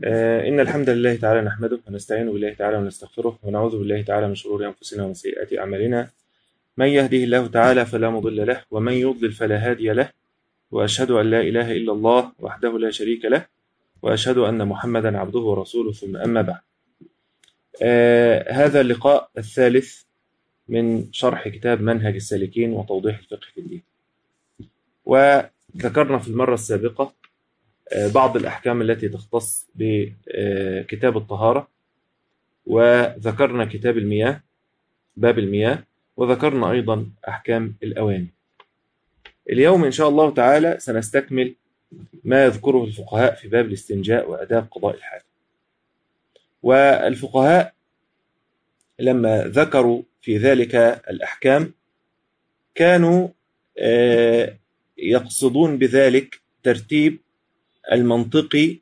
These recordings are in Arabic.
إن الحمد لله تعالى نحمده ونستعين بالله تعالى ونستغفره ونعوذ بالله تعالى من شرور أنفسنا ومن سيئات أعمالنا. من يهده الله تعالى فلا مضل له ومن يضلل فلا هادي له، وأشهد أن لا إله إلا الله وحده لا شريك له، وأشهد أن محمدا عبده ورسوله، ثم أما بعد. هذا اللقاء الثالث من شرح كتاب منهج السالكين وتوضيح الفقه في الدين. وذكرنا في المرة السابقة بعض الأحكام التي تختص بكتاب الطهارة، وذكرنا كتاب المياه باب المياه، وذكرنا أيضا أحكام الأواني. اليوم إن شاء الله تعالى سنستكمل ما يذكره الفقهاء في باب الاستنجاء وآداب قضاء الحاجة. والفقهاء لما ذكروا في ذلك الأحكام كانوا يقصدون بذلك ترتيب المنطقي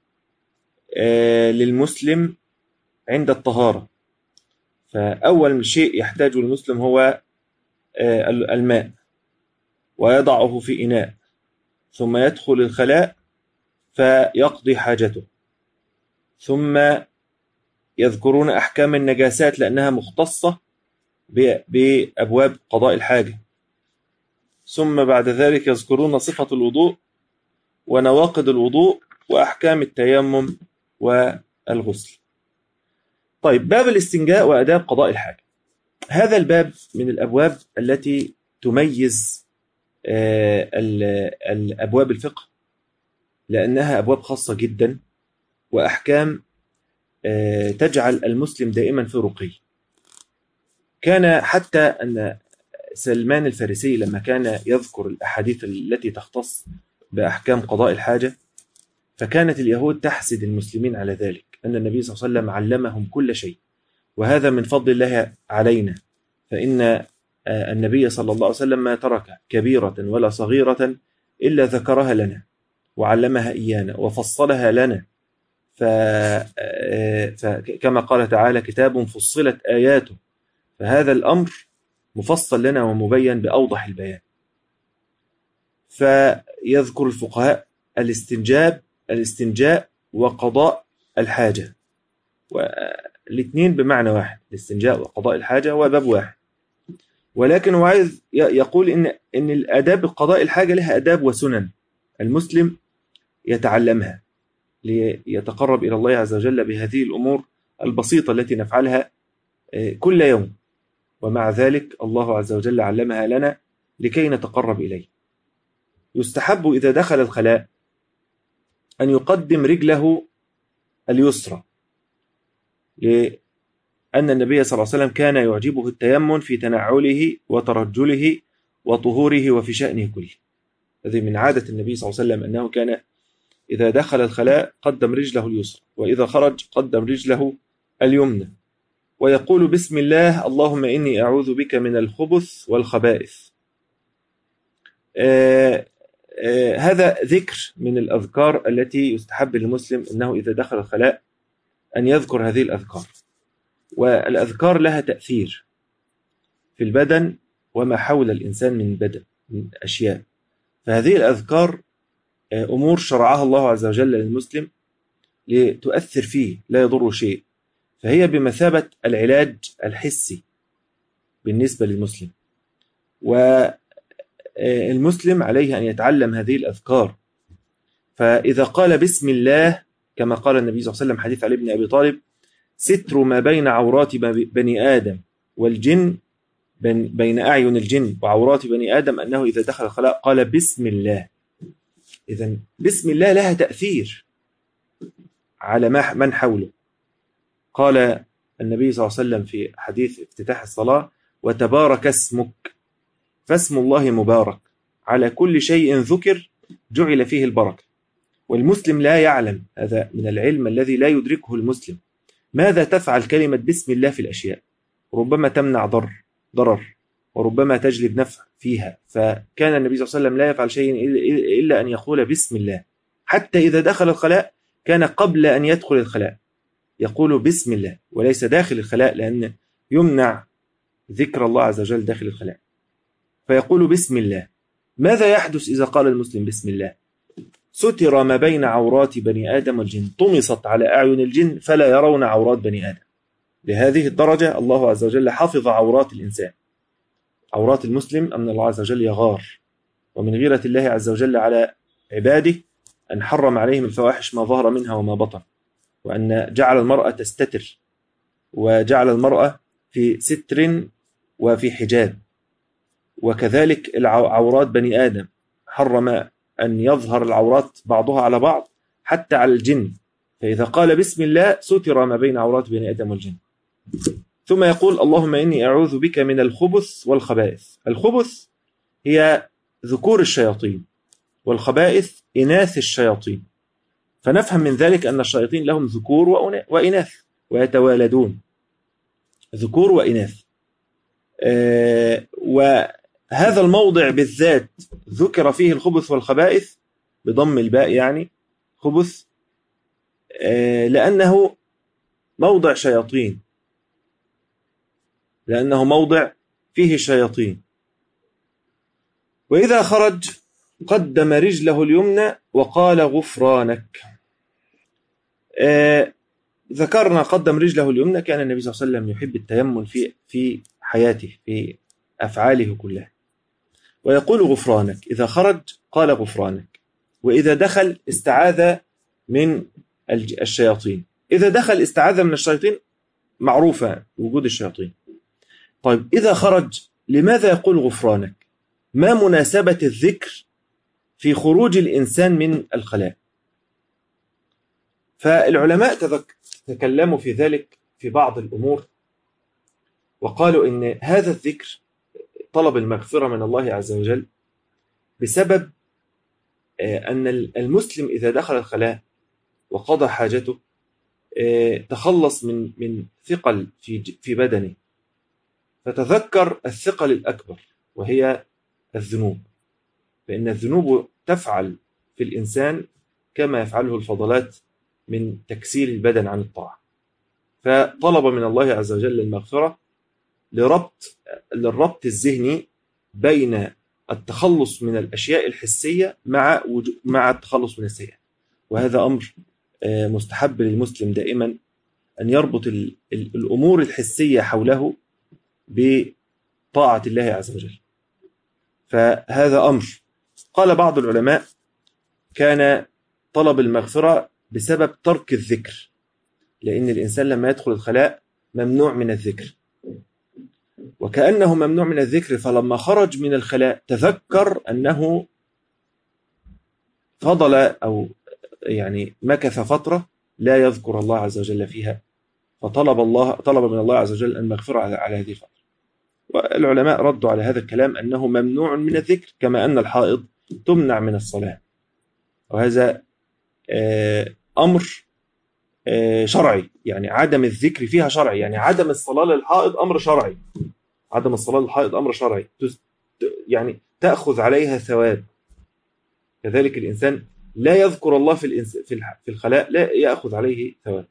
للمسلم عند الطهارة. فأول شيء يحتاجه المسلم هو الماء، ويضعه في إناء، ثم يدخل الخلاء فيقضي حاجته، ثم يذكرون أحكام النجاسات لأنها مختصة بأبواب قضاء الحاجة، ثم بعد ذلك يذكرون صفة الوضوء ونواقض الوضوء وأحكام التيمم والغسل. طيب، باب الاستنجاء وآداب قضاء الحاجة. هذا الباب من الأبواب التي تميز الأبواب الفقه، لأنها أبواب خاصة جدا وأحكام تجعل المسلم دائما في رقي. كان حتى أن سلمان الفارسي لما كان يذكر الأحاديث التي تختص بأحكام قضاء الحاجة، فكانت اليهود تحسد المسلمين على ذلك، أن النبي صلى الله عليه وسلم علمهم كل شيء، وهذا من فضل الله علينا، فإن النبي صلى الله عليه وسلم ما ترك كبيرة ولا صغيرة إلا ذكرها لنا وعلمها إيانا وفصلها لنا. فكما قال تعالى: كتاب فصلت آياته، فهذا الأمر مفصل لنا ومبين بأوضح البيان. فيذكر الفقهاء الاستنجاء وقضاء الحاجة، والاثنين بمعنى واحد، الاستنجاء وقضاء الحاجة وباب واحد، ولكن هو عايز يقول إن الآداب قضاء الحاجة لها آداب وسنن المسلم يتعلمها ليتقرب إلى الله عز وجل بهذه الأمور البسيطة التي نفعلها كل يوم، ومع ذلك الله عز وجل علمها لنا لكي نتقرب إليه. يستحب إذا دخل الخلاء أن يقدم رجله اليسرى، لأن النبي صلى الله عليه وسلم كان يعجبه التيمم في تنعله وترجله وطهوره وفي شأنه كله. هذه من عادة النبي صلى الله عليه وسلم أنه كان إذا دخل الخلاء قدم رجله اليسرى، وإذا خرج قدم رجله اليمنى، ويقول: بسم الله، اللهم إني أعوذ بك من الخبث والخبائث. هذا ذكر من الأذكار التي يستحب للمسلم أنه إذا دخل الخلاء أن يذكر هذه الأذكار. والأذكار لها تأثير في البدن وما حول الإنسان من بدن من أشياء، فهذه الأذكار أمور شرعها الله عز وجل للمسلم لتؤثر فيه، لا يضر شيء، فهي بمثابة العلاج الحسي بالنسبة للمسلم. والمسلم عليه أن يتعلم هذه الأذكار. فإذا قال بسم الله كما قال النبي صلى الله عليه وسلم، حديث علي بن أبي طالب: ستر ما بين عورات بني آدم والجن، بين أعين الجن وعورات بني آدم، أنه إذا دخل الخلاء قال بسم الله. إذن بسم الله لها تأثير على من حوله. قال النبي صلى الله عليه وسلم في حديث افتتاح الصلاة: وتبارك اسمك، فاسم الله مبارك، على كل شيء ذكر جعل فيه البركة. والمسلم لا يعلم، هذا من العلم الذي لا يدركه المسلم، ماذا تفعل كلمة بسم الله في الأشياء. ربما تمنع ضرر، وربما تجلب نفع فيها. فكان النبي صلى الله عليه وسلم لا يفعل شيء إلا أن يقول بسم الله. حتى إذا دخل الخلاء كان قبل أن يدخل الخلاء يقول بسم الله، وليس داخل الخلاء، لأن يمنع ذكر الله عز وجل داخل الخلاء، فيقول بسم الله. ماذا يحدث إذا قال المسلم بسم الله؟ ستر ما بين عورات بني آدم والجن، طمست على أعين الجن فلا يرون عورات بني آدم. لهذه الدرجة الله عز وجل حفظ عورات الإنسان، عورات المسلم، أن الله عز وجل يغار. ومن غيرة الله عز وجل على عباده أن حرم عليهم الفواحش ما ظهر منها وما بطن، وأن جعل المرأة تستتر، وجعل المرأة في ستر وفي حجاب. وكذلك عورات بني آدم حرم أن يظهر العورات بعضها على بعض حتى على الجن، فإذا قال بسم الله ستر ما بين عورات بني آدم والجن. ثم يقول اللهم إني أعوذ بك من الخبث والخبائث. الخبث هي ذكور الشياطين، والخبائث إناث الشياطين. فنفهم من ذلك أن الشياطين لهم ذكور وإناث ويتوالدون، ذكور وإناث. وهذا الموضع بالذات ذكر فيه الخبث والخبائث بضم الباء، يعني خبث، لأنه موضع شياطين، لأنه موضع فيه شياطين. وإذا خرج قدم رجله اليمنى وقال غفرانك. ذكرنا قدم رجله اليمنى، كان النبي صلى الله عليه وسلم يحب التيمم في حياته، في أفعاله كلها. ويقول غفرانك، إذا خرج قال غفرانك، وإذا دخل استعاذ من الشياطين. إذا دخل استعاذ من الشياطين، معروفة وجود الشياطين. طيب إذا خرج لماذا يقول غفرانك؟ ما مناسبة الذكر في خروج الإنسان من الخلاء؟ فالعلماء تكلموا في ذلك في بعض الأمور، وقالوا إن هذا الذكر طلب المغفرة من الله عز وجل بسبب أن المسلم إذا دخل الخلاء وقضى حاجته تخلص من ثقل في بدنه، فتذكر الثقل الأكبر وهي الذنوب، فإن الذنوب تفعل في الإنسان كما يفعله الفضلات من تكسير البدن عن الطاعة. فطلب من الله عز وجل المغفرة للربط الذهني بين التخلص من الأشياء الحسية مع التخلص من السيئات. وهذا أمر مستحب للمسلم دائما أن يربط الأمور الحسية حوله بطاعة الله عز وجل. فهذا أمر. قال بعض العلماء كان طلب المغفرة بسبب ترك الذكر، لأن الإنسان لما يدخل الخلاء ممنوع من الذكر، وكأنه ممنوع من الذكر، فلما خرج من الخلاء تذكر أنه فضل أو يعني مكث فترة لا يذكر الله عز وجل فيها، طلب من الله عز وجل المغفرة على هذه الفترة. والعلماء ردوا على هذا الكلام أنه ممنوع من الذكر، كما أن الحائض تمنع من الصلاة، وهذا أمر شرعي، يعني عدم الذكر فيها شرعي، يعني عدم الصلاة للحائض أمر شرعي، عدم الصلاة للحائض أمر شرعي، يعني تأخذ عليها ثواب. كذلك الإنسان لا يذكر الله في الخلاء لا يأخذ عليه ثواب.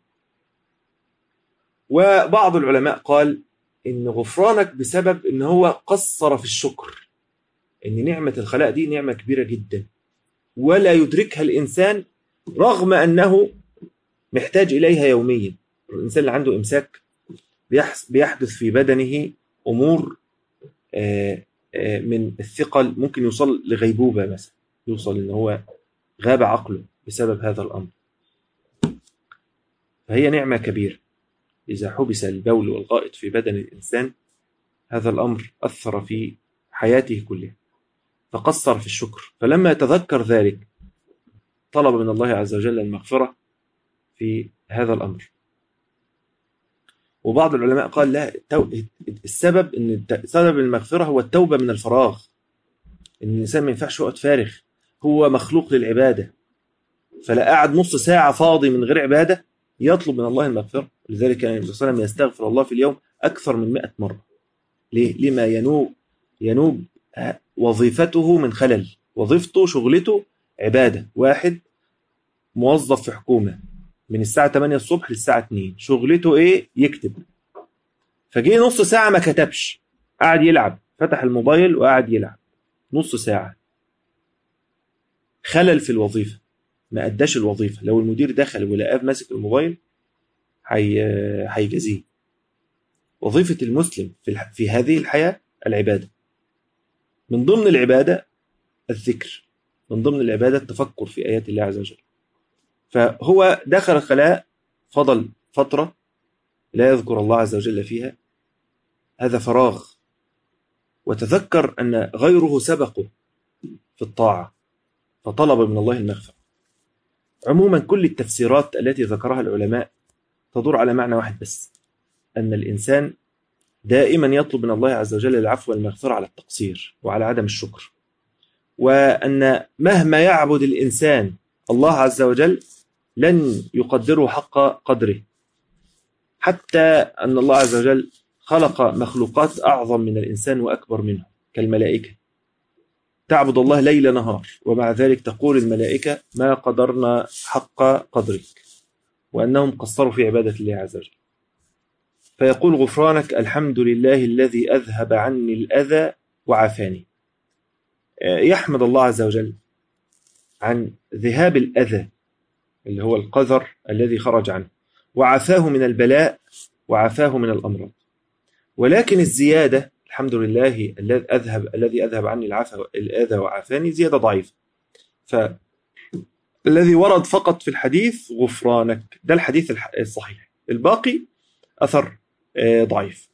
وبعض العلماء قال إن غفرانك بسبب إن هو قصر في الشكر، إن نعمة الخلاء دي نعمة كبيرة جدا ولا يدركها الإنسان رغم أنه محتاج إليها يوميا. الإنسان اللي عنده إمساك بيحدث في بدنه أمور من الثقل، ممكن يوصل لغيبوبة مثلا، يوصل إن هو غاب عقله بسبب هذا الأمر. فهي نعمة كبيرة، إذا حبس البول والغائط في بدن الإنسان هذا الأمر أثر في حياته كلها، فقصر في الشكر. فلما يتذكر ذلك طلب من الله عز وجل المغفرة في هذا الأمر. وبعض العلماء قال لا، السبب إن سبب المغفرة هو التوبة من الفراغ، إن الإنسان ما ينفعش يقعد فارغ، هو مخلوق للعبادة، فلا قاعد نص ساعة فاضي من غير عبادة يطلب من الله المغفرة. لذلك كان النبي صلى الله عليه وسلم يستغفر الله في اليوم أكثر من 100 مرة. ليه؟ لما ينوب وظيفته من خلل. وظيفته شغلته عبادة. واحد موظف في حكومة من الساعة 8 الصبح للساعة 2، شغلته إيه؟ يكتب. فجيه نص ساعة ما كتبش، قاعد يلعب، فتح الموبايل وقاعد يلعب نص ساعة، خلل في الوظيفة. ما أداش الوظيفة. لو المدير دخل ولقاه ماسك الموبايل هيجازيه. وظيفة المسلم في هذه الحياة العبادة. من ضمن العبادة الذكر، من ضمن العبادة التفكر في آيات الله عز وجل. فهو دخل الخلاء، فضل فترة لا يذكر الله عز وجل فيها، هذا فراغ، وتذكر أن غيره سبقه في الطاعة فطلب من الله المغفرة. عموما كل التفسيرات التي ذكرها العلماء تدور على معنى واحد بس، أن الإنسان دائما يطلب من الله عز وجل العفو والمغفرة على التقصير وعلى عدم الشكر، وأن مهما يعبد الإنسان الله عز وجل لن يقدره حق قدره، حتى أن الله عز وجل خلق مخلوقات أعظم من الإنسان وأكبر منه كالملائكة، تعبد الله ليل نهار، ومع ذلك تقول الملائكة ما قدرنا حق قدرك، وأنهم قصروا في عبادة الله عز وجل. فيقول غفرانك الحمد لله الذي أذهب عني الأذى وعافاني. يحمد الله عز وجل عن ذهاب الأذى اللي هو القذر الذي خرج عنه، وعافاه من البلاء وعافاه من الأمراض. ولكن الزيادة الحمد لله الذي أذهب عني الأذى وعافاني زيادة ضعيفة. فالذي ورد فقط في الحديث غفرانك، ده الحديث الصحيح، الباقي أثر ضعيف.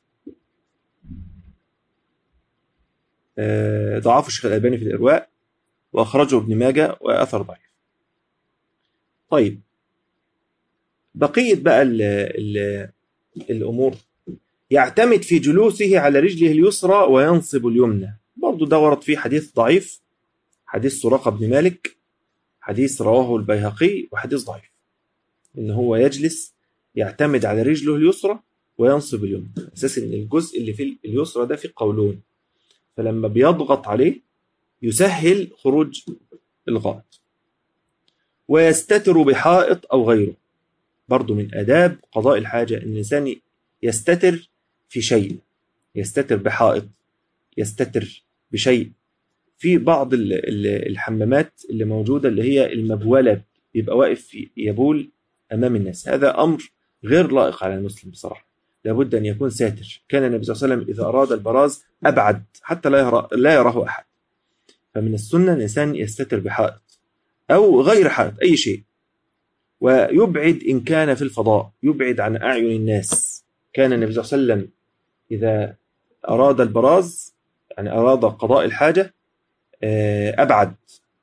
ضعفه الشيخ الألباني في الإرواء، وأخرجه ابن ماجه، وأثر ضعيف. طيب بقية بقى الأمور، يعتمد في جلوسه على رجله اليسرى وينصب اليمنى، برضو ده ورد فيه حديث ضعيف، حديث سراقة بن مالك، حديث رواه البيهقي، وحديث ضعيف، إن هو يجلس يعتمد على رجله اليسرى وينصب اليمنى، أساس إن الجزء اللي في اليسرى ده في قولون، فلما بيضغط عليه يسهل خروج الغائط. ويستتر بحائط أو غيره، برضو من آداب قضاء الحاجة إن الإنسان يستتر في شيء، يستتر بحائط، يستتر بشيء. في بعض الحمامات اللي موجودة اللي هي المبولة، يبقى واقف يبول أمام الناس، هذا أمر غير لائق على المسلم بصراحة، لابد أن يكون ساتر. كان النبي صلى الله عليه وسلم إذا أراد البراز أبعد حتى لا يراه أحد. فمن السنة الإنسان يستتر بحائط أو غير حائط، أي شيء، ويبعد إن كان في الفضاء، يبعد عن أعين الناس. كان النبي صلى الله عليه وسلم إذا أراد البراز، يعني أراد قضاء الحاجة، أبعد.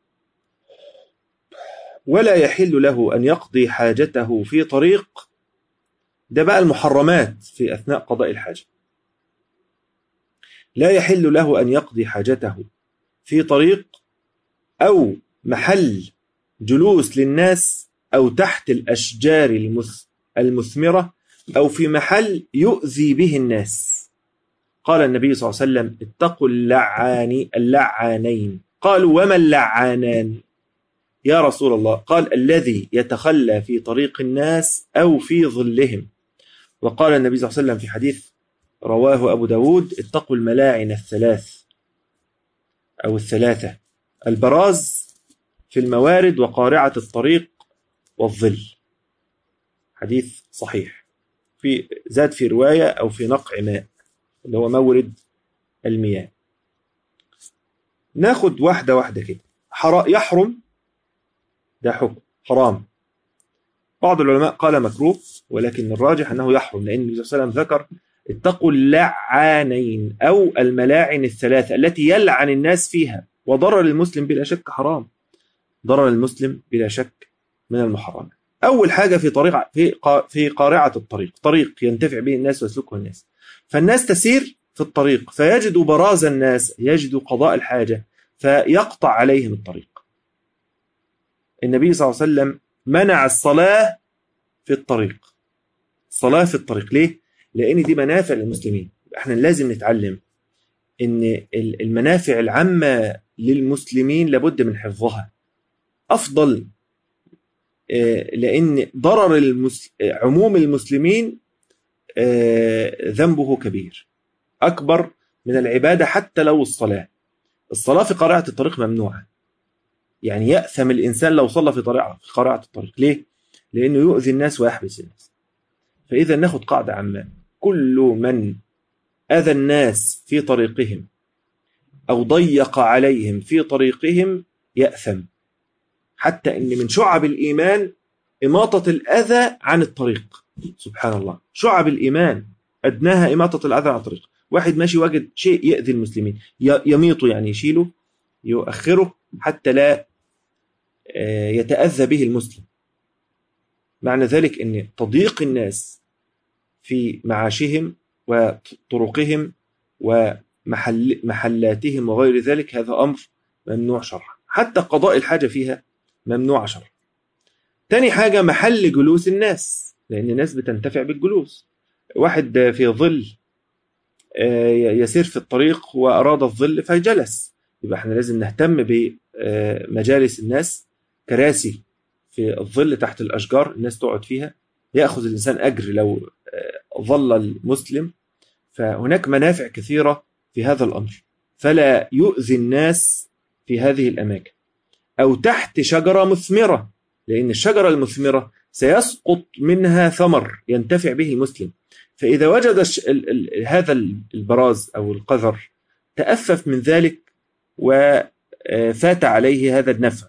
ولا يحل له أن يقضي حاجته في طريق، ده بقى المحرمات في أثناء قضاء الحاجة، لا يحل له أن يقضي حاجته في طريق أو محل جلوس للناس أو تحت الأشجار المثمرة أو في محل يؤذي به الناس. قال النبي صلى الله عليه وسلم اتقوا اللعانين. قالوا وما اللعانان يا رسول الله؟ قال الذي يتخلى في طريق الناس أو في ظلهم. وقال النبي صلى الله عليه وسلم في حديث رواه أبو داود اتقوا الملاعن الثلاثة، البراز في الموارد وقارعة الطريق والظل. حديث صحيح، في زاد في رواية أو في نقع ماء اللي هو مورد المياه. ناخد واحدة واحدة كده. يحرم، ده حكم حرام. بعض العلماء قال مكروه، ولكن الراجح أنه يحرم، لأن النبي صلى الله عليه وسلم ذكر اتقوا اللعانين أو الملاعن الثلاثة التي يلعن الناس فيها. وضرر المسلم بلا شك حرام، ضرر المسلم بلا شك من المحرمات. أول حاجة في قارعة الطريق، طريق ينتفع به الناس ويسلكه الناس، فالناس تسير في الطريق فيجدوا براز الناس، يجدوا قضاء الحاجة فيقطع عليهم الطريق. النبي صلى الله عليه وسلم منع الصلاة في الطريق. الصلاة في الطريق ليه؟ لأن دي منافع للمسلمين. احنا لازم نتعلم ان المنافع العامة للمسلمين لابد من حفظها أفضل، لأن ضرر عموم المسلمين ذنبه كبير أكبر من العبادة. حتى لو الصلاة في قارعة الطريق ممنوعة، يعني يأثم الإنسان لو صلى في قارعة الطريق. ليه؟ لأنه يؤذي الناس ويحبس الناس. فإذا ناخد قاعدة عامة: كل من أذى الناس في طريقهم أو ضيق عليهم في طريقهم يأثم. حتى إن من شعب الإيمان إماطة الأذى عن الطريق. سبحان الله، شعب الإيمان أدناها إماطة الأذى عن الطريق. واحد ماشي واجد شيء يأذي المسلمين يميطه، يعني يشيله يؤخره حتى لا يتأذى به المسلم. معنى ذلك أن تضييق الناس في معاشهم وطرقهم ومحلاتهم وغير ذلك هذا أمر ممنوع شرعا، حتى قضاء الحاجة فيها ممنوع شرعا. تاني حاجة محل جلوس الناس، لأن الناس بتنتفع بالجلوس. واحد في ظل يسير في الطريق وأراد الظل فجلس، يبقى احنا لازم نهتم بمجالس الناس، كراسي في الظل تحت الأشجار الناس تقعد فيها، يأخذ الإنسان أجر لو ظل المسلم. فهناك منافع كثيرة في هذا الأمر، فلا يؤذي الناس في هذه الأماكن. أو تحت شجرة مثمرة، لأن الشجرة المثمرة سيسقط منها ثمر ينتفع به المسلم، فإذا وجد هذا البراز أو القذر تأفف من ذلك وفات عليه هذا النفع.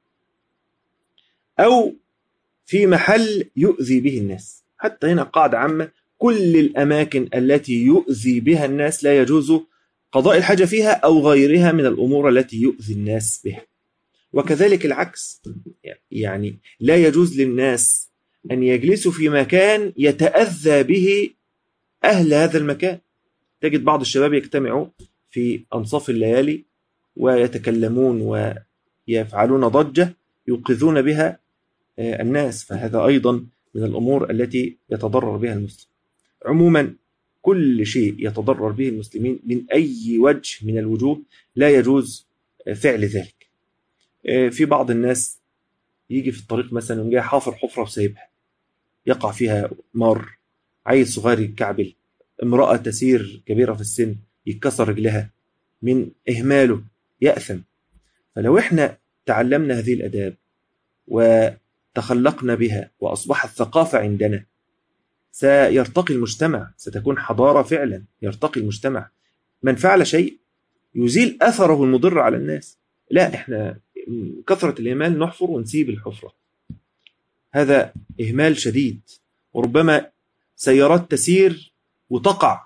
أو في محل يؤذي به الناس. حتى هنا قاعدة عامة: كل الأماكن التي يؤذي بها الناس لا يجوز قضاء الحاجة فيها أو غيرها من الأمور التي يؤذي الناس بها. وكذلك العكس، يعني لا يجوز للناس أن يجلسوا في مكان يتأذى به أهل هذا المكان. تجد بعض الشباب يجتمعوا في أنصاف الليالي ويتكلمون ويفعلون ضجة يوقظون بها الناس، فهذا أيضا من الأمور التي يتضرر بها المسلم. عموما كل شيء يتضرر به المسلمين من أي وجه من الوجوه لا يجوز فعل ذلك. في بعض الناس يجي في الطريق مثلا جاي حافر حفرة وسايبها يقع فيها مار، عيل صغير يتكعبل، امرأة تسير كبيرة في السن يتكسر رجلها، من إهماله يأثم. فلو احنا تعلمنا هذه الأداب وتخلقنا بها وأصبحت ثقافة عندنا سيرتقي المجتمع، ستكون حضارة فعلا يرتقي المجتمع. من فعل شيء يزيل أثره المضر على الناس، لا احنا كثرة الإهمال نحفر ونسيب الحفرة، هذا إهمال شديد. وربما سيارات تسير وتقع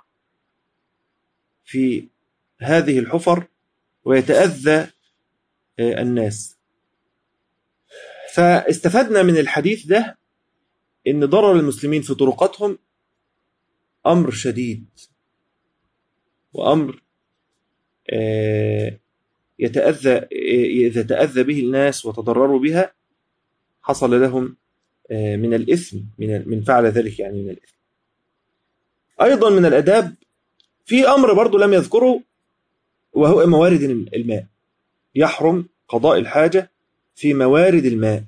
في هذه الحفر ويتأذى الناس. فاستفدنا من الحديث ده إن ضرر المسلمين في طرقاتهم أمر شديد، وأمر إذا تأذى به الناس وتضرروا بها حصل لهم من الإثم، من فعل ذلك يعني من الإثم. أيضا من الأداب في أمر برضو لم يذكره، وهو موارد الماء. يحرم قضاء الحاجة في موارد الماء.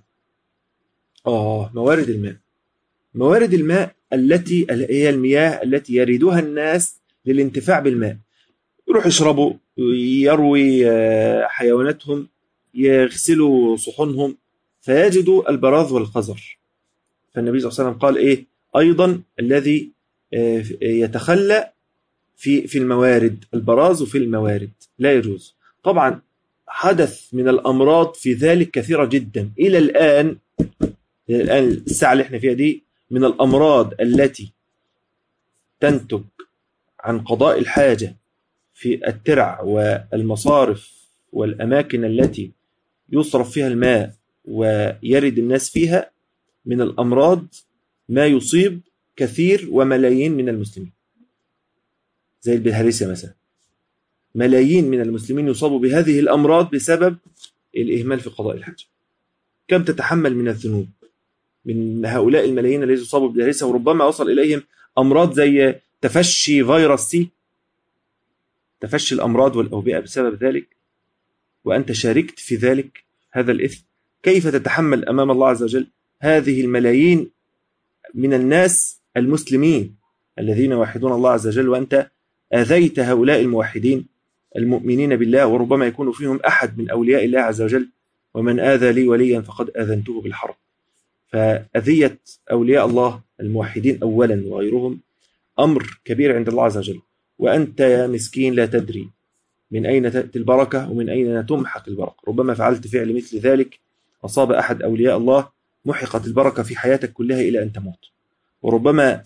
موارد الماء التي هي المياه التي يريدها الناس للانتفاع بالماء، يروح يشربوا، يروي حيواناتهم، يغسلوا صحونهم، فيجدوا البراز والقذر. فالنبي صلى الله عليه وسلم قال إيه أيضا: الذي يتخلى في الموارد، البراز في الموارد لا يجوز. طبعا حدث من الأمراض في ذلك كثيرة جدا إلى الآن الساعة اللي احنا فيها دي، من الأمراض التي تنتج عن قضاء الحاجة في الترع والمصارف والأماكن التي يصرف فيها الماء ويرد الناس فيها، من الأمراض ما يصيب كثير وملايين من المسلمين، زي البلهارسيا مثلا. ملايين من المسلمين يصابوا بهذه الأمراض بسبب الإهمال في قضاء الحاجة. كم تتحمل من الذنوب من هؤلاء الملايين الذين يصابوا بالبلهارسيا، وربما وصل إليهم أمراض زي تفشي فيروس سي، تفشي الأمراض والأوبئة بسبب ذلك، وأنت شاركت في ذلك هذا الإثم. كيف تتحمل أمام الله عز وجل هذه الملايين من الناس المسلمين الذين يوحدون الله عز وجل، وأنت آذيت هؤلاء الموحدين المؤمنين بالله، وربما يكون فيهم أحد من أولياء الله عز وجل ومن آذى لي وليا فقد آذنته بالحرب. فأذية أولياء الله الموحدين أولا وغيرهم أمر كبير عند الله عز وجل، وأنت يا مسكين لا تدري من أين تأتي البركة ومن أين تمحق البركة. ربما فعلت فعل مثل ذلك أصاب أحد أولياء الله، محقت البركة في حياتك كلها إلى أن تموت. وربما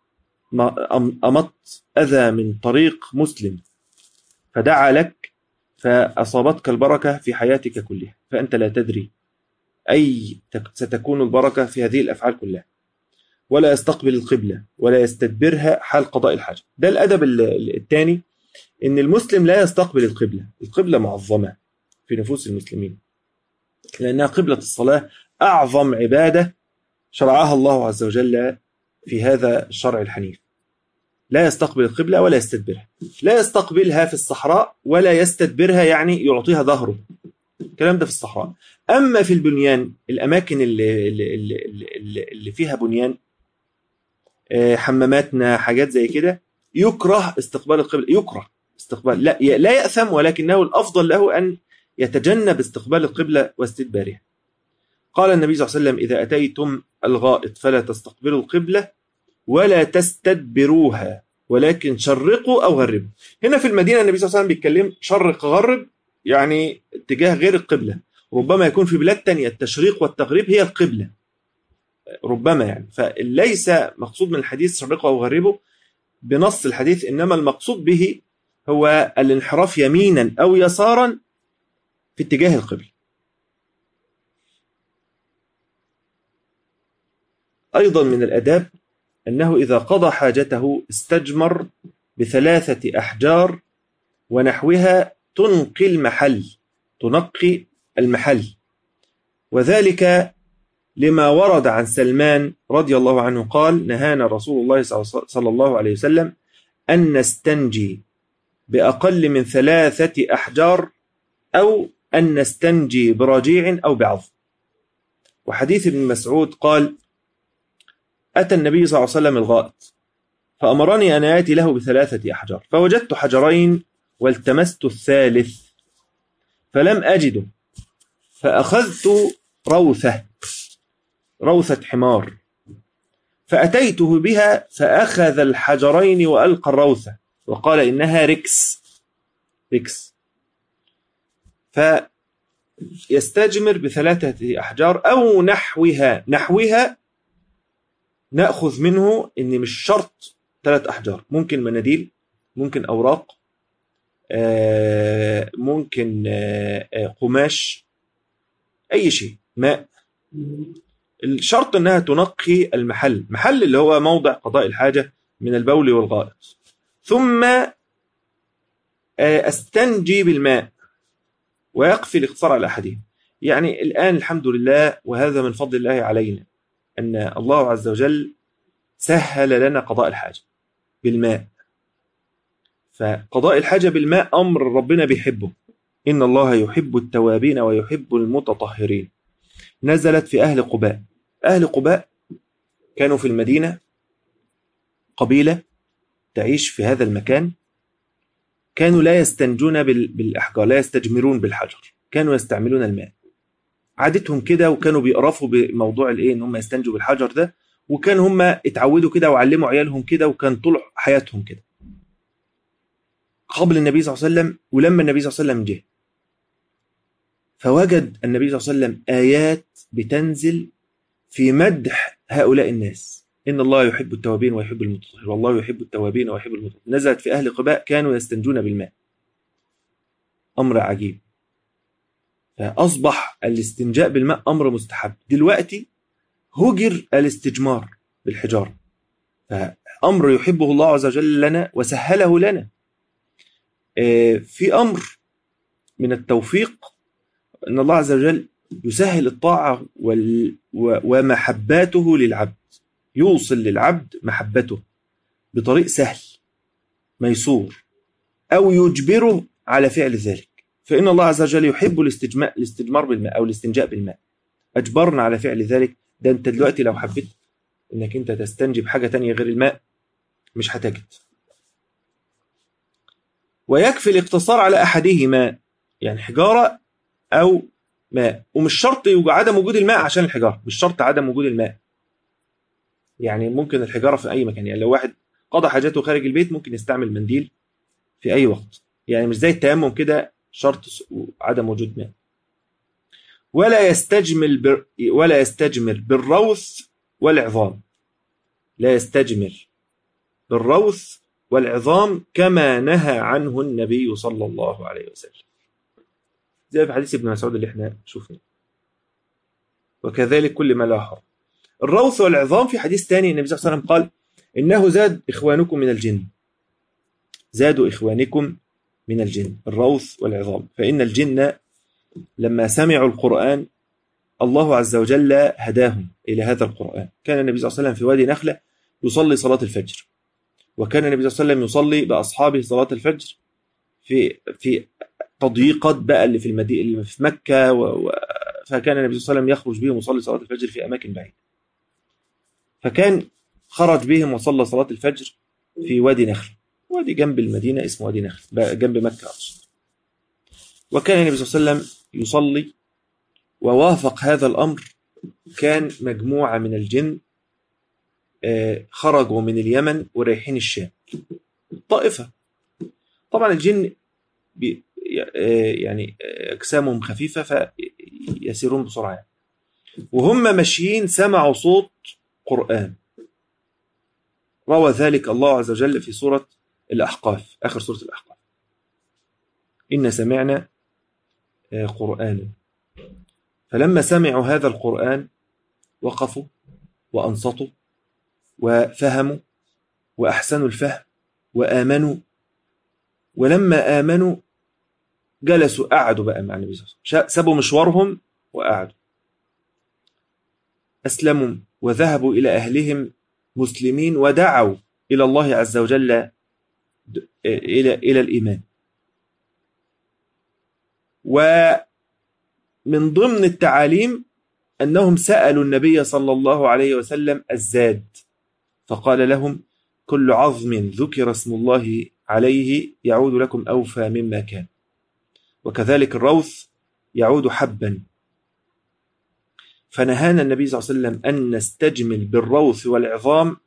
أمط أذى من طريق مسلم فدعا لك فأصابتك البركة في حياتك كلها، فأنت لا تدري أي ستكون البركة في هذه الأفعال كلها. ولا يستقبل القبلة ولا يستدبرها حال قضاء الحاجة. ده الأدب الثاني، إن المسلم لا يستقبل القبلة. القبلة معظمة في نفوس المسلمين لأنها قبلة الصلاة، أعظم عبادة شرعها الله عز وجل في هذا الشرع الحنيف. لا يستقبل القبلة ولا يستدبرها، لا يستقبلها في الصحراء ولا يستدبرها يعني يعطيها ظهره، الكلام ده في الصحراء. أما في البنيان، الأماكن اللي فيها بنيان، حماماتنا، حاجات زي كده، يكره استقبال القبلة، يكره استقبال، لا يأثم، ولكنه الأفضل له أن يتجنب استقبال القبلة واستدبارها. قال النبي صلى الله عليه وسلم: إذا أتيتم الغائط فلا تستقبلوا القبلة ولا تستدبروها ولكن شرقوا أو غربوا. هنا في المدينة النبي صلى الله عليه وسلم بيتكلم شرق غرب، يعني اتجاه غير القبلة. ربما يكون في بلاد تانية التشريق والتغريب هي القبلة، ربما يعني. فليس مقصود من الحديث شرقوا أو غربوا بنص الحديث، إنما المقصود به هو الانحراف يمينا أو يسارا في اتجاه القبلة. أيضا من الأداب أنه إذا قضى حاجته استجمر ب3 أحجار ونحوها تنقي المحل، وذلك لما ورد عن سلمان رضي الله عنه قال: نهانا رسول الله صلى الله عليه وسلم أن نستنجي بأقل من 3 أحجار أو أن نستنجي برجيع أو بعظم. وحديث ابن مسعود قال: أتى النبي صلى الله عليه وسلم الغائط فأمرني أن آتي له ب3 أحجار، فوجدت حجرين والتمست الثالث فلم أجده، فأخذت روثة حمار فأتيته بها فأخذ الحجرين وألقى الروثة وقال إنها ركس. فيستجمر ب3 أحجار أو نحوها نأخذ منه إن مش شرط 3 أحجار، ممكن مناديل، ممكن أوراق، ممكن قماش، أي شيء، ماء. الشرط أنها تنقي المحل اللي هو موضع قضاء الحاجة من البول والغائط. ثم أستنجي بالماء، ويكفي الاقتصار على أحدهم. يعني الآن الحمد لله، وهذا من فضل الله علينا، أن الله عز وجل سهل لنا قضاء الحاجة بالماء. فقضاء الحاجة بالماء أمر ربنا بيحبه، إن الله يحب التوابين ويحب المتطهرين. نزلت في أهل قباء. أهل قباء كانوا في المدينة قبيلة تعيش في هذا المكان، كانوا لا يستنجون بالأحجار، لا يستجمرون بالحجر، كانوا يستعملون الماء. عادتهم كده، وكانوا بيقرفوا بموضوع إن هم يستنجوا بالحجر ده، وكان هم اتعودوا كده وعلموا عيالهم كده، وكان طول حياتهم كده قبل النبي صلى الله عليه وسلم. ولما النبي صلى الله عليه وسلم جه، فوجد النبي صلى الله عليه وسلم آيات بتنزل في مدح هؤلاء الناس: إن الله يحب التوابين ويحب المتطهرين، والله يحب التوابين ويحب المتطهرين. نزلت في أهل قباء كانوا يستنجون بالماء، أمر عجيب. فأصبح الاستنجاء بالماء أمر مستحب. دلوقتي هجر الاستجمار بالحجارة، فأمر يحبه الله عز وجل لنا وسهله لنا. في أمر من التوفيق أن الله عز وجل يسهل الطاعة ومحباته للعبد، يوصل للعبد محبته بطريق سهل ميسور، أو يجبره على فعل ذلك. فإن الله عز وجل يحب الاستجمار بالماء أو الاستنجاء بالماء، أجبرنا على فعل ذلك. ده أنت دلوقتي لو حبيت أنك أنت تستنجي بحاجة تانية غير الماء مش هتجد. ويكفي الاقتصار على أحدهما، يعني حجارة أو ماء، ومش شرط عدم وجود الماء عشان الحجارة، مش شرط عدم وجود الماء، يعني ممكن الحجارة في أي مكان. يعني لو واحد قضى حاجاته خارج البيت ممكن يستعمل منديل في أي وقت، يعني مش زي التيمم كده شرط عدم وجود ماء. ولا يستجمر بالروث والعظام، لا يستجمر بالروث والعظام كما نهى عنه النبي صلى الله عليه وسلم، زي في حديث ابن مسعود اللي احنا شفناه. وكذلك كل ما لا حرم. الروث والعظام في حديث ثاني النبي صلى الله عليه وسلم قال إنه زاد إخوانكم من الجن، زادوا إخوانكم من الجن، الروث والعظام. فإن الجن لما سمعوا القرآن الله عز وجل هداهم إلى هذا القرآن. كان النبي صلى الله عليه وسلم في وادي نخلة يصلي صلاة الفجر، وكان النبي صلى الله عليه وسلم يصلي بأصحابه صلاة الفجر في تضييقات بقى اللي في المدينة اللي في مكة فكان النبي صلى الله عليه وسلم يخرج بهم ويصلي صلاة الفجر في أماكن بعيدة. فكان خرج بهم وصلى صلاة الفجر في وادي نخل، وادي جنب المدينة اسمه وادي نخل جنب مكة أصلا. وكان النبي صلى الله عليه وسلم يصلي، ووافق هذا الأمر كان مجموعة من الجن خرجوا من اليمن ورايحين الشام، طائفة. طبعا الجن يعني أجسامهم خفيفة فيسيرون بسرعة، وهم ماشيين سمعوا صوت قرآن. روى ذلك الله عز وجل في سورة الأحقاف، آخر سورة الأحقاف: إن سمعنا قرآنا. فلما سمعوا هذا القرآن وقفوا وأنصتوا وفهموا وأحسنوا الفهم وآمنوا. ولما آمنوا جلسوا، قعدوا بقى مع النبي صلى الله عليه وسلم، سابوا مشوارهم وقعدوا، أسلموا وذهبوا إلى أهلهم مسلمين، ودعوا إلى الله عز وجل إلى الإيمان. ومن ضمن التعاليم أنهم سألوا النبي صلى الله عليه وسلم الزاد، فقال لهم: كل عظم ذكر اسم الله عليه يعود لكم أوفى مما كان. وكذلك الروث يعود حبا. فنهانا النبي صلى الله عليه وسلم أن نستجمل بالروث والعظام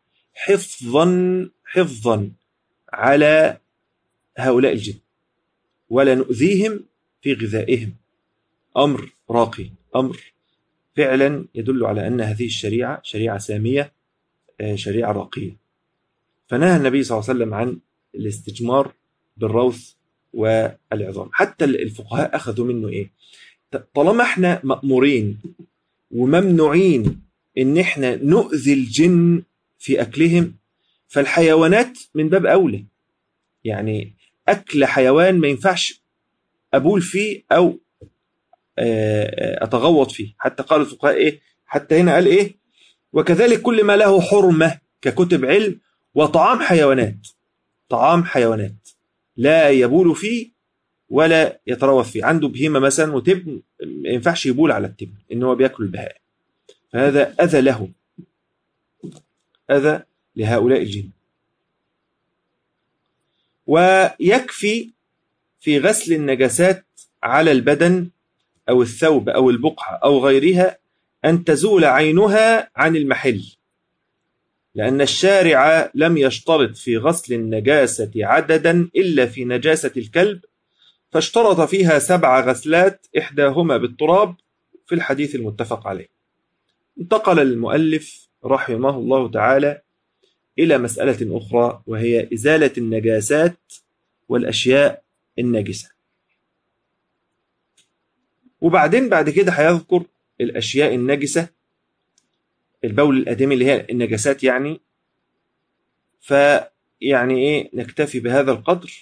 حفظا على هؤلاء الجن، ولا نؤذيهم في غذائهم. أمر راقي، أمر فعلا يدل على أن هذه الشريعة شريعة سامية، شريعة راقية. فنهى النبي صلى الله عليه وسلم عن الاستجمار بالروث والعظام. حتى الفقهاء أخذوا منه إيه؟ طالما احنا مأمورين وممنوعين إن احنا نؤذي الجن في أكلهم، فالحيوانات من باب أولى. يعني أكل حيوان ما ينفعش أبول فيه أو أتغوط فيه. حتى قال الفقهاء إيه؟ حتى هنا قال إيه؟ وكذلك كل ما له حرمة ككتب علم وطعام حيوانات، طعام حيوانات لا يبول فيه ولا يتروث فيه. عنده بهيمة مثلا وتبن، ما ينفعش يبول على التبن، إن هو بيأكل البهائم، فهذا أذى له، أذى لهؤلاء الجن. ويكفي في غسل النجاسات على البدن أو الثوب أو البقعة أو غيرها أن تزول عينها عن المحل، لأن الشارع لم يشترط في غسل النجاسة عددا إلا في نجاسة الكلب، فاشترط فيها 7 غسلات إحداهما بالتراب في الحديث المتفق عليه. انتقل المؤلف رحمه الله تعالى إلى مسألة أخرى، وهي إزالة النجاسات والأشياء النجسة. وبعدين بعد كده هيذكر الأشياء النجسة، البول الآدمي اللي هي النجاسات يعني. فيعني إيه، نكتفي بهذا القدر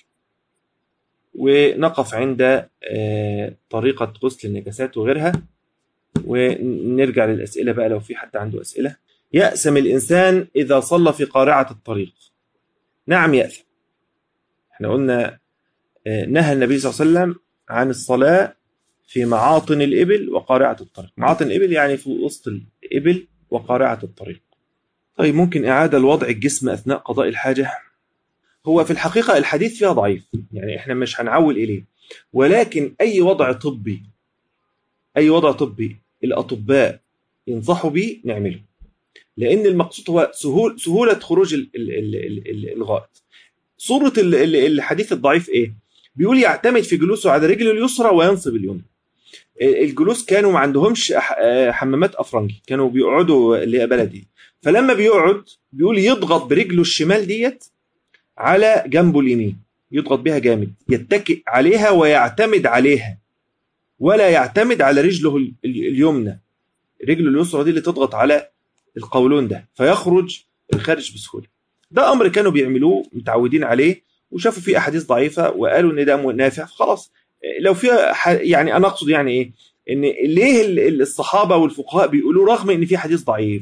ونقف عند طريقة غسل النجاسات وغيرها، ونرجع للأسئلة بقى لو في حد عنده أسئلة. يأثم الإنسان إذا صلى في قارعة الطريق. نعم يأثم. احنا قلنا نهى النبي صلى الله عليه وسلم عن الصلاة في معاطن الإبل وقارعة الطريق. معاطن الإبل يعني في وسط الإبل، وقارعة الطريق. طيب، ممكن إعادة لوضع الجسم أثناء قضاء الحاجة؟ هو في الحقيقة الحديث فيها ضعيف، يعني إحنا مش هنعول إليه، ولكن أي وضع طبي أي وضع طبي الأطباء ينصحوا بيه نعمله، لأن المقصود هو سهولة خروج الغائط. صورة الحديث الضعيف إيه؟ بيقول يعتمد في جلوسه على رجله اليسرى وينصب اليمنى. الجلوس كانوا ما عندهمش حمامات أفرنجي، كانوا بيقعدوا اللي هي بلدي، فلما بيقعد بيقول يضغط برجله الشمال ديت على جنبه اليمين، يضغط بيها جامد، يتكئ عليها ويعتمد عليها، ولا يعتمد على رجله اليمنى. رجله اليسرى دي اللي تضغط على القولون ده فيخرج الخارج بسهوله. ده امر كانوا بيعملوه متعودين عليه، وشافوا فيه احاديث ضعيفه وقالوا ان ده نافع، خلاص. لو في يعني انا اقصد يعني ايه، ان ليه الصحابه والفقهاء بيقولوا رغم ان في حديث ضعيف؟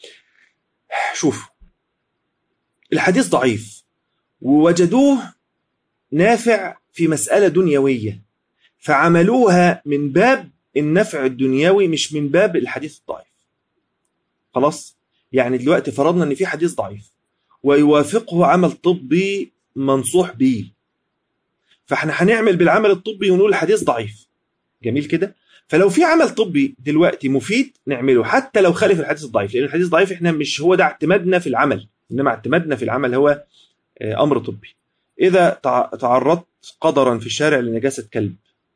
شوف، الحديث ضعيف ووجدوه نافع في مساله دنيويه، فعملوها من باب النفع الدنيوي مش من باب الحديث الضعيف. خلاص، يعني دلوقتي فرضنا ان في حديث ضعيف ويوافقه عمل طبي منصوح به، فاحنا هنعمل بالعمل الطبي ونقول الحديث ضعيف. جميل كده. فلو في عمل طبي دلوقتي مفيد نعمله حتى لو خالف الحديث الضعيف، لان الحديث الضعيف احنا مش هو ده اعتمادنا في العمل، انما اعتمادنا في العمل هو امر طبي. اذا تعرضت قدرا في الشارع لنجاسة كلب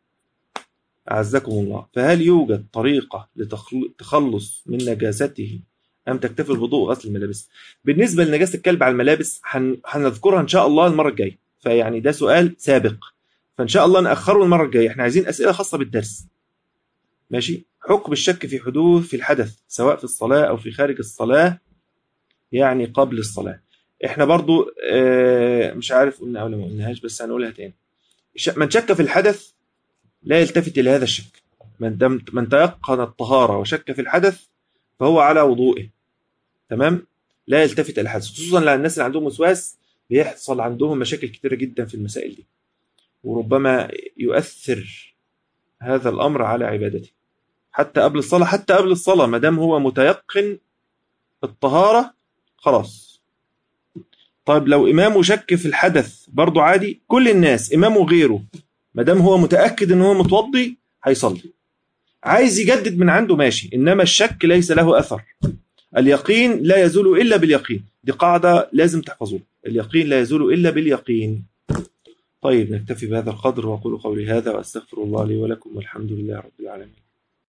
أعزكم الله، فهل يوجد طريقة للتخلص من نجاسته أم تكتفي الوضوء وغسل الملابس؟ بالنسبة لنجاسة الكلب على الملابس هنذكرها إن شاء الله المرة الجاية، فيعني ده سؤال سابق، فإن شاء الله نأخره المرة الجاية. إحنا عايزين أسئلة خاصة بالدرس. ماشي. حكم الشك في حدوث في الحدث سواء في الصلاة أو في خارج الصلاة، يعني قبل الصلاة. إحنا برضو مش عارف قلنا أو ما قلناهاش، بس هنقولها تاني. من شك في الحدث لا يلتفت إلى هذا الشك. من تيقن الطهارة وشك في الحدث فهو على وضوئه، تمام، لا يلتفت إلى الحدث. خصوصا للناس اللي عندهم وسواس بيحصل عندهم مشاكل كتيرة جدا في المسائل دي، وربما يؤثر هذا الأمر على عبادته حتى قبل الصلاة. حتى قبل الصلاة ما دام هو متيقن الطهارة خلاص. طيب لو إمامه شك في الحدث برضو عادي، كل الناس إمامه غيره ما دام هو متأكد إن هو متوضي هيصلي. عايز يجدد من عنده ماشي، إنما الشك ليس له أثر. اليقين لا يزول إلا باليقين، دي قاعدة لازم تحفظوها، اليقين لا يزول إلا باليقين. طيب نكتفي بهذا القدر، وأقول قولي هذا وأستغفر الله لي ولكم، والحمد لله رب العالمين.